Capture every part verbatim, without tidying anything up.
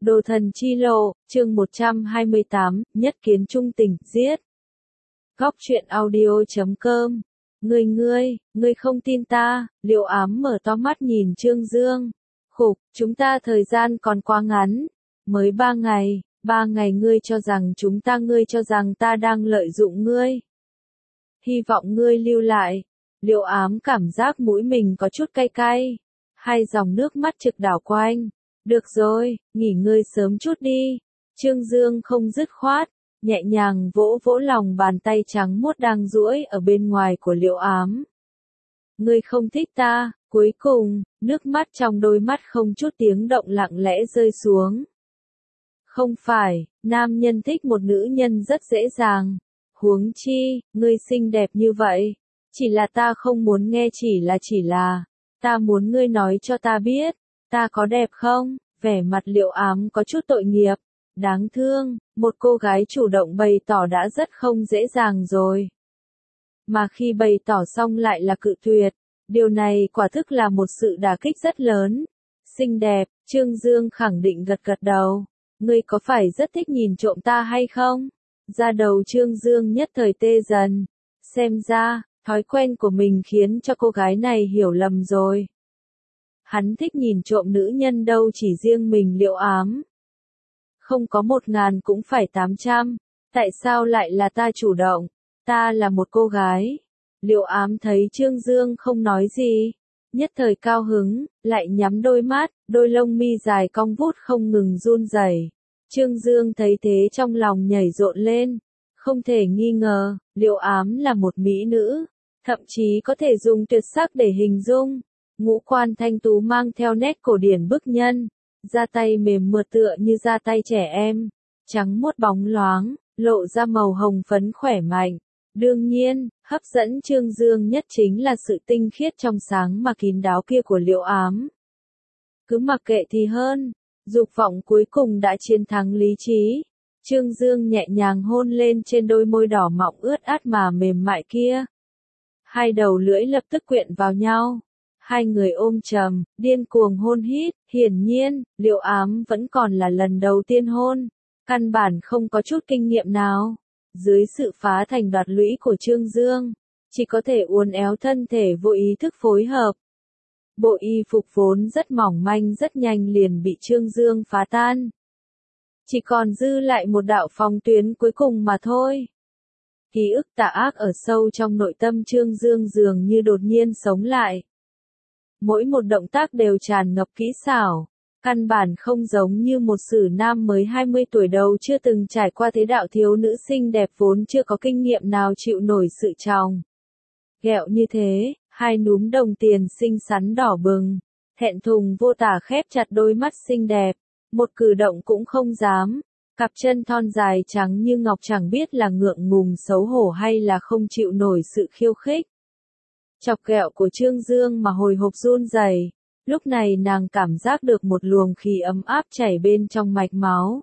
Đồ thần chi lộ, chương một trăm hai mươi tám, nhất kiến trung tình, giết. Góc truyện audio chấm com. Ngươi ngươi, ngươi không tin ta, Liệu Ám mở to mắt nhìn Trương Dương. Khục, chúng ta thời gian còn quá ngắn. Mới ba ngày, ba ngày ngươi cho rằng chúng ta ngươi cho rằng ta đang lợi dụng ngươi. Hy vọng ngươi lưu lại. Liệu Ám cảm giác mũi mình có chút cay cay. Hai dòng nước mắt trực đảo quanh. Được rồi, nghỉ ngơi sớm chút đi. Trương Dương không dứt khoát, nhẹ nhàng vỗ vỗ lòng bàn tay trắng muốt đang duỗi ở bên ngoài của Liệu Ám. Ngươi không thích ta, cuối cùng, nước mắt trong đôi mắt không chút tiếng động lặng lẽ rơi xuống. Không phải, nam nhân thích một nữ nhân rất dễ dàng. Huống chi, ngươi xinh đẹp như vậy. Chỉ là ta không muốn nghe chỉ là chỉ là. Ta muốn ngươi nói cho ta biết. Ta có đẹp không? Vẻ mặt Liệu Ám có chút tội nghiệp. Đáng thương, một cô gái chủ động bày tỏ đã rất không dễ dàng rồi. Mà khi bày tỏ xong lại là cự tuyệt. Điều này quả thực là một sự đả kích rất lớn. Xinh đẹp, Trương Dương khẳng định gật gật đầu. Ngươi có phải rất thích nhìn trộm ta hay không? Da đầu Trương Dương nhất thời tê dần. Xem ra, thói quen của mình khiến cho cô gái này hiểu lầm rồi. Hắn thích nhìn trộm nữ nhân đâu chỉ riêng mình Liệu Ám. Không có một ngàn cũng phải tám trăm. Tại sao lại là ta chủ động? Ta là một cô gái. Liệu Ám thấy Trương Dương không nói gì. Nhất thời cao hứng, lại nhắm đôi mắt, đôi lông mi dài cong vút không ngừng run rẩy. Trương Dương thấy thế trong lòng nhảy rộn lên. Không thể nghi ngờ, Liệu Ám là một mỹ nữ. Thậm chí có thể dùng tuyệt sắc để hình dung. Ngũ quan thanh tú mang theo nét cổ điển bức nhân, da tay mềm mượt tựa như da tay trẻ em, trắng muốt bóng loáng, lộ ra màu hồng phấn khỏe mạnh. Đương nhiên, hấp dẫn Trương Dương nhất chính là sự tinh khiết trong sáng mà kín đáo kia của Liệu Ám. Cứ mặc kệ thì hơn, dục vọng cuối cùng đã chiến thắng lý trí. Trương Dương nhẹ nhàng hôn lên trên đôi môi đỏ mọng ướt át mà mềm mại kia. Hai đầu lưỡi lập tức quyện vào nhau. Hai người ôm chầm, điên cuồng hôn hít, hiển nhiên, Liệu Ám vẫn còn là lần đầu tiên hôn, căn bản không có chút kinh nghiệm nào. Dưới sự phá thành đoạt lũy của Trương Dương, chỉ có thể uốn éo thân thể vô ý thức phối hợp. Bộ y phục vốn rất mỏng manh rất nhanh liền bị Trương Dương phá tan. Chỉ còn dư lại một đạo phòng tuyến cuối cùng mà thôi. Ký ức tà ác ở sâu trong nội tâm Trương Dương dường như đột nhiên sống lại. Mỗi một động tác đều tràn ngập kỹ xảo, căn bản không giống như một sử nam mới hai mươi tuổi đầu chưa từng trải qua thế đạo thiếu nữ xinh đẹp vốn chưa có kinh nghiệm nào chịu nổi sự tròng. Ghẹo như thế, hai núm đồng tiền xinh xắn đỏ bừng, thẹn thùng vô tả khép chặt đôi mắt xinh đẹp, một cử động cũng không dám, cặp chân thon dài trắng như ngọc chẳng biết là ngượng ngùng xấu hổ hay là không chịu nổi sự khiêu khích. Chọc ghẹo của Trương Dương mà hồi hộp run rẩy. Lúc này nàng cảm giác được một luồng khí ấm áp chảy bên trong mạch máu.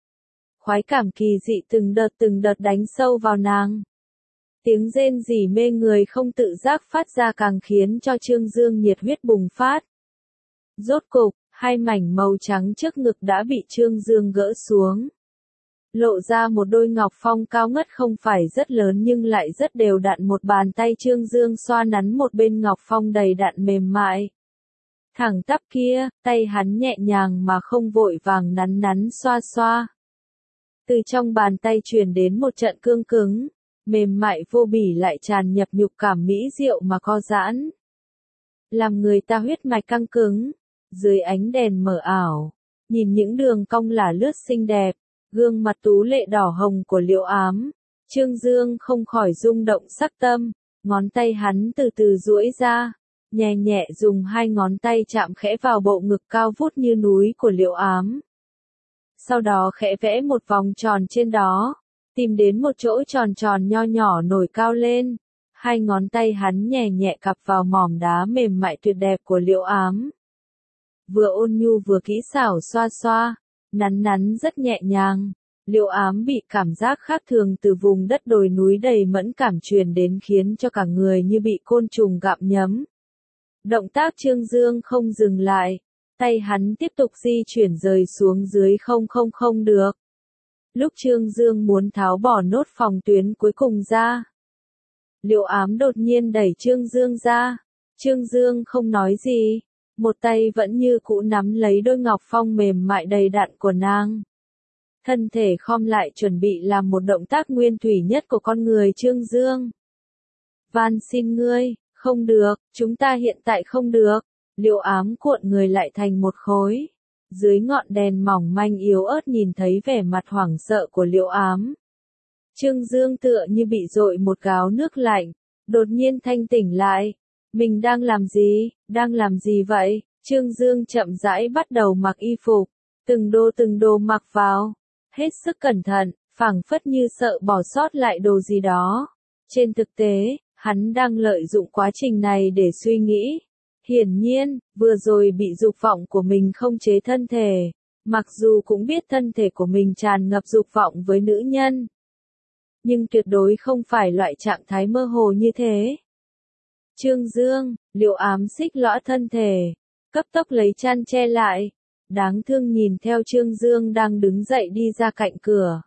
Khoái cảm kỳ dị từng đợt từng đợt đánh sâu vào nàng. Tiếng rên rỉ mê người không tự giác phát ra càng khiến cho Trương Dương nhiệt huyết bùng phát. Rốt cục, hai mảnh màu trắng trước ngực đã bị Trương Dương gỡ xuống. Lộ ra một đôi ngọc phong cao ngất không phải rất lớn nhưng lại rất đều đặn, một bàn tay Trương Dương xoa nắn một bên ngọc phong đầy đặn mềm mại. Thẳng tắp kia, tay hắn nhẹ nhàng mà không vội vàng nắn nắn xoa xoa. Từ trong bàn tay truyền đến một trận cương cứng, mềm mại vô bỉ lại tràn nhập nhục cảm mỹ diệu mà co giãn. Làm người ta huyết mạch căng cứng, dưới ánh đèn mờ ảo, nhìn những đường cong lả lướt xinh đẹp. Gương mặt tú lệ đỏ hồng của Liệu Ám, Trương Dương không khỏi rung động sắc tâm, ngón tay hắn từ từ duỗi ra, nhẹ nhẹ dùng hai ngón tay chạm khẽ vào bộ ngực cao vút như núi của Liệu Ám. Sau đó khẽ vẽ một vòng tròn trên đó, tìm đến một chỗ tròn tròn nho nhỏ nổi cao lên, hai ngón tay hắn nhẹ nhẹ cặp vào mỏm đá mềm mại tuyệt đẹp của Liệu Ám. Vừa ôn nhu vừa kỹ xảo xoa xoa. Nắn nắn rất nhẹ nhàng, Liệu Ám bị cảm giác khác thường từ vùng đất đồi núi đầy mẫn cảm truyền đến khiến cho cả người như bị côn trùng gặm nhấm. Động tác Trương Dương không dừng lại, Tay hắn tiếp tục di chuyển rời xuống dưới không không không được. Lúc Trương Dương muốn tháo bỏ nốt phòng tuyến cuối cùng ra, Liệu Ám đột nhiên đẩy Trương Dương ra. Trương Dương không nói gì, một tay vẫn như cũ nắm lấy đôi ngọc phong mềm mại đầy đặn của nàng. Thân thể khom lại chuẩn bị làm một động tác nguyên thủy nhất của con người Trương Dương. Van xin ngươi, không được, chúng ta hiện tại không được. Liệu Ám cuộn người lại thành một khối. Dưới ngọn đèn mỏng manh yếu ớt nhìn thấy vẻ mặt hoảng sợ của Liệu Ám. Trương Dương tựa như bị dội một gáo nước lạnh, đột nhiên thanh tỉnh lại. Mình đang làm gì, đang làm gì vậy? Trương Dương chậm rãi bắt đầu mặc y phục, từng đô từng đô mặc vào, hết sức cẩn thận, phảng phất như sợ bỏ sót lại đồ gì đó. Trên thực tế, hắn đang lợi dụng quá trình này để suy nghĩ. Hiển nhiên, vừa rồi bị dục vọng của mình không chế thân thể, mặc dù cũng biết thân thể của mình tràn ngập dục vọng với nữ nhân, nhưng tuyệt đối không phải loại trạng thái mơ hồ như thế. Trương Dương, Liệu Ám xích lõa thân thể, cấp tốc lấy chăn che lại, đáng thương nhìn theo Trương Dương đang đứng dậy đi ra cạnh cửa.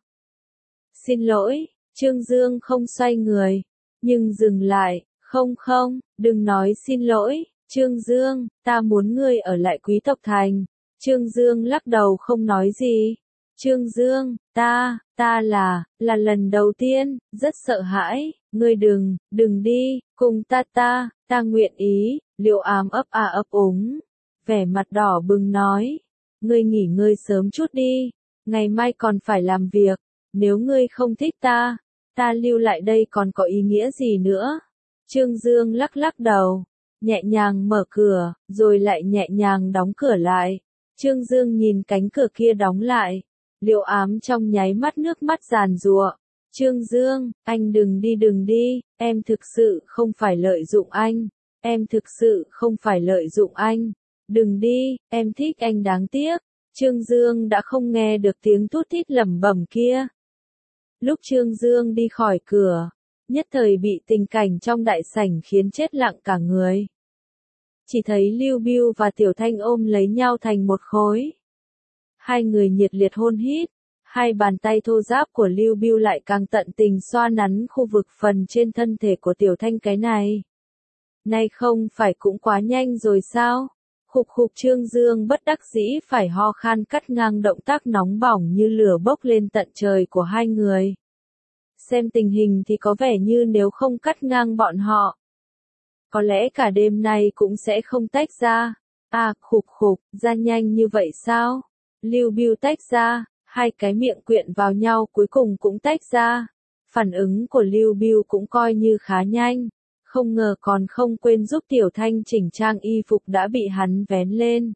Xin lỗi, Trương Dương không xoay người, nhưng dừng lại, không không, đừng nói xin lỗi, Trương Dương, ta muốn ngươi ở lại Quý tộc thành. Trương Dương lắc đầu không nói gì. Trương Dương, ta, ta là, là lần đầu tiên, rất sợ hãi, ngươi đừng, đừng đi, cùng ta ta, ta nguyện ý. Liệu Ám ấp à ấp úng, vẻ mặt đỏ bừng nói, ngươi nghỉ ngơi sớm chút đi, ngày mai còn phải làm việc, nếu ngươi không thích ta, ta lưu lại đây còn có ý nghĩa gì nữa. Trương Dương lắc lắc đầu, nhẹ nhàng mở cửa, rồi lại nhẹ nhàng đóng cửa lại. Trương Dương nhìn cánh cửa kia đóng lại, Liệu Ám trong nháy mắt nước mắt giàn giụa. Trương Dương, anh đừng đi đừng đi, em thực sự không phải lợi dụng anh, em thực sự không phải lợi dụng anh, đừng đi, em thích anh đáng tiếc. Trương Dương đã không nghe được tiếng thút thít lẩm bẩm kia. Lúc Trương Dương đi khỏi cửa, nhất thời bị tình cảnh trong đại sảnh khiến chết lặng cả người. Chỉ thấy Lưu Bưu và Tiểu Thanh ôm lấy nhau thành một khối. Hai người nhiệt liệt hôn hít, hai bàn tay thô ráp của Lưu Bưu lại càng tận tình xoa nắn khu vực phần trên thân thể của Tiểu Thanh cái này. Này không phải cũng quá nhanh rồi sao? Khục khục Trương Dương bất đắc dĩ phải ho khan cắt ngang động tác nóng bỏng như lửa bốc lên tận trời của hai người. Xem tình hình thì có vẻ như nếu không cắt ngang bọn họ, có lẽ cả đêm nay cũng sẽ không tách ra. À, khục khục, ra nhanh như vậy sao? Lưu Bưu tách ra, hai cái miệng quyện vào nhau cuối cùng cũng tách ra. Phản ứng của Lưu Bưu cũng coi như khá nhanh, không ngờ còn không quên giúp Tiểu Thanh chỉnh trang y phục đã bị hắn vén lên.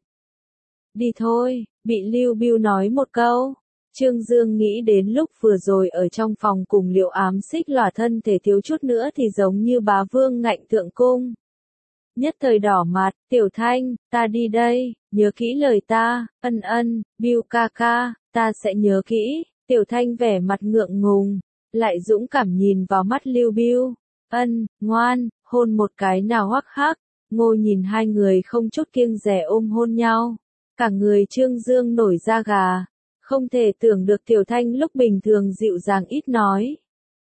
Đi thôi, bị Lưu Bưu nói một câu. Trương Dương nghĩ đến lúc vừa rồi ở trong phòng cùng Liệu Ám xích lòa thân thể thiếu chút nữa thì giống như bá vương ngạnh thượng cung. Nhất thời đỏ mặt, Tiểu Thanh, ta đi đây, nhớ kỹ lời ta, ân ân, Bưu ca ca, ta sẽ nhớ kỹ. Tiểu Thanh vẻ mặt ngượng ngùng, lại dũng cảm nhìn vào mắt Lưu Bưu, ân, ngoan, hôn một cái nào hoắc hắc. Ngô nhìn hai người không chút kiêng dè ôm hôn nhau, cả người Trương Dương nổi da gà, không thể tưởng được Tiểu Thanh lúc bình thường dịu dàng ít nói.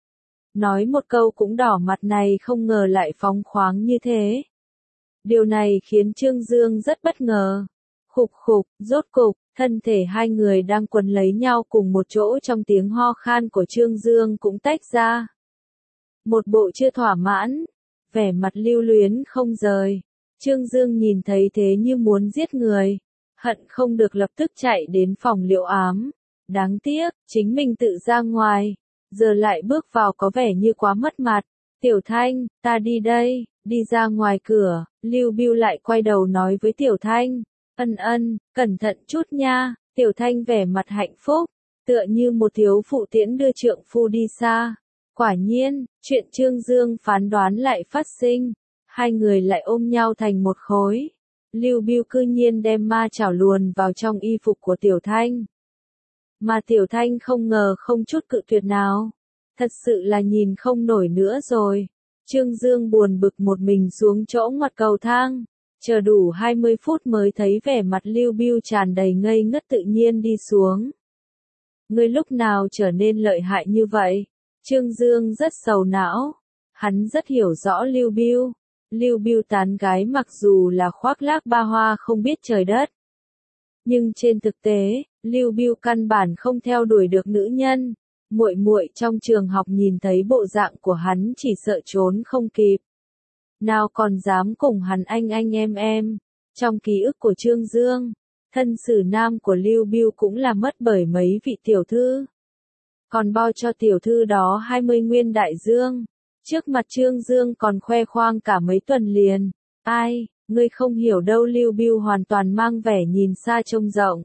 Nói một câu cũng đỏ mặt này không ngờ lại phóng khoáng như thế. Điều này khiến Trương Dương rất bất ngờ. Khục khục, rốt cục, thân thể hai người đang quấn lấy nhau cùng một chỗ trong tiếng ho khan của Trương Dương cũng tách ra. Một bộ chưa thỏa mãn, vẻ mặt lưu luyến không rời. Trương Dương nhìn thấy thế như muốn giết người, hận không được lập tức chạy đến phòng Liệu Ám. Đáng tiếc, chính mình tự ra ngoài, giờ lại bước vào có vẻ như quá mất mặt. Tiểu Thanh, ta đi đây. Đi ra ngoài cửa, Lưu Bưu lại quay đầu nói với Tiểu Thanh, ân ân, cẩn thận chút nha. Tiểu Thanh vẻ mặt hạnh phúc, tựa như một thiếu phụ tiễn đưa trượng phu đi xa. Quả nhiên, chuyện Trương Dương phán đoán lại phát sinh, hai người lại ôm nhau thành một khối. Lưu Bưu cư nhiên đem ma chảo luồn vào trong y phục của Tiểu Thanh. Mà Tiểu Thanh không ngờ không chút cự tuyệt nào, thật sự là nhìn không nổi nữa rồi. Trương Dương buồn bực một mình xuống chỗ ngoặt cầu thang, Chờ đủ hai mươi phút mới thấy vẻ mặt Lưu Bưu tràn đầy ngây ngất tự nhiên đi xuống. Ngươi lúc nào trở nên lợi hại như vậy? Trương Dương rất sầu não. Hắn rất hiểu rõ Lưu Bưu. Lưu Bưu tán gái mặc dù là khoác lác ba hoa không biết trời đất. Nhưng trên thực tế, Lưu Bưu căn bản không theo đuổi được nữ nhân. Muội muội trong trường học nhìn thấy bộ dạng của hắn chỉ sợ trốn không kịp. Nào còn dám cùng hắn anh anh em em. Trong ký ức của Trương Dương, thân sử nam của Lưu Bưu cũng là mất bởi mấy vị tiểu thư. Còn bao cho tiểu thư đó hai mươi nguyên đại dương. Trước mặt Trương Dương còn khoe khoang cả mấy tuần liền. Ai, ngươi không hiểu đâu. Lưu Bưu hoàn toàn mang vẻ nhìn xa trông rộng.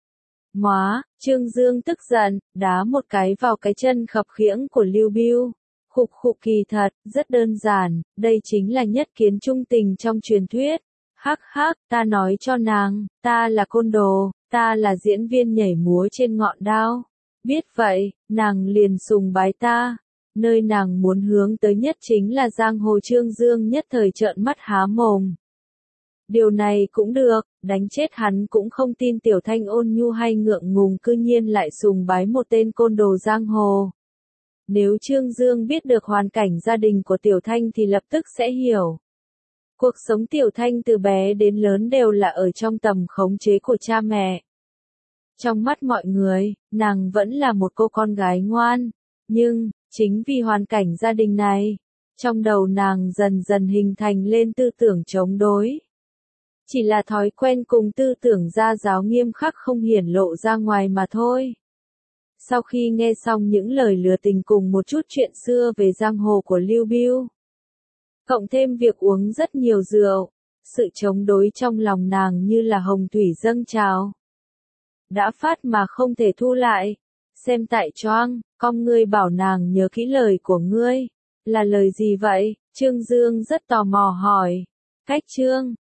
Móa, Trương Dương tức giận, đá một cái vào cái chân khập khiễng của Lưu Bưu. Khục khục, kỳ thật, rất đơn giản, đây chính là nhất kiến trung tình trong truyền thuyết. Hắc hắc, ta nói cho nàng, ta là côn đồ, ta là diễn viên nhảy múa trên ngọn đao. Biết vậy, nàng liền sùng bái ta. Nơi nàng muốn hướng tới nhất chính là giang hồ. Trương Dương nhất thời trợn mắt há mồm. Điều này cũng được, đánh chết hắn cũng không tin Tiểu Thanh ôn nhu hay ngượng ngùng cư nhiên lại sùng bái một tên côn đồ giang hồ. Nếu Trương Dương biết được hoàn cảnh gia đình của Tiểu Thanh thì lập tức sẽ hiểu. Cuộc sống Tiểu Thanh từ bé đến lớn đều là ở trong tầm khống chế của cha mẹ. Trong mắt mọi người, nàng vẫn là một cô con gái ngoan. Nhưng, chính vì hoàn cảnh gia đình này, trong đầu nàng dần dần hình thành lên tư tưởng chống đối. Chỉ là thói quen cùng tư tưởng gia giáo nghiêm khắc không hiển lộ ra ngoài mà thôi. Sau khi nghe xong những lời lừa tình cùng một chút chuyện xưa về giang hồ của Lưu Bưu, cộng thêm việc uống rất nhiều rượu, sự chống đối trong lòng nàng như là hồng thủy dâng trào. Đã phát mà không thể thu lại. Xem tại choang, con ngươi bảo nàng nhớ kỹ lời của ngươi. Là lời gì vậy? Trương Dương rất tò mò hỏi. Cách chương